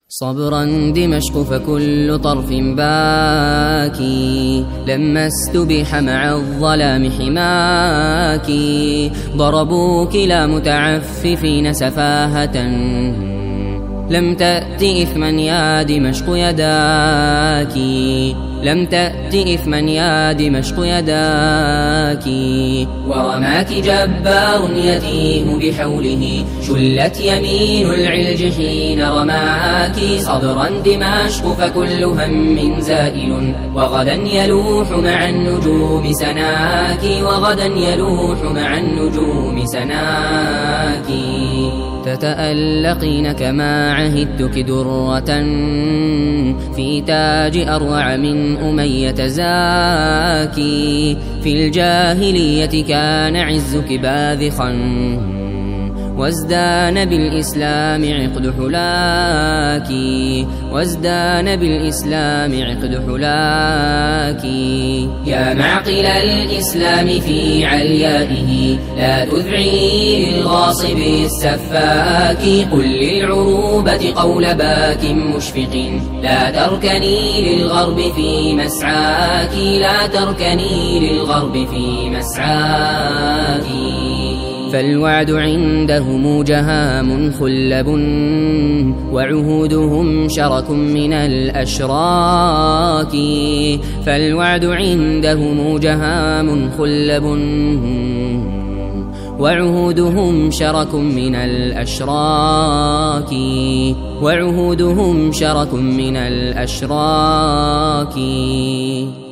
صبرا دمشق فكل طرف باكي، لما استبيح مع الظلام حماك، ضربوك لا متعففين سفاهة، لم تأت إثما يا دمشق يداك، لم تأت إثما يا دمشق يداك. ورماك جبار يتيه بحوله، شلت يمين العلج حين رماك. صبرا دمشق فكل هم زائل، وغدا يلوح مع النجوم سناك، وغدا يلوح مع النجوم سناك. تتألقين كما عهدتك درة، في تاج أروع من أمية زاكي. في الجاهلية كان عزك باذخا، وازدان بالإسلام عقد حلاك، وازدان بالإسلام عقد حلاك. يا معقل الإسلام في عليائه، لا تذعي للغاصب السفاك. قل للعروبة قول باك مشفق، لا تركني للغرب في مسعاك، لا تركني للغرب في مسعاك. فالوعد عندهم جهام خلب، وعهودهم شرك من الأشراك. فالوعد عندهم جهام خلب، وعهودهم شرك من الأشراك، وعهودهم شرك من الأشراك.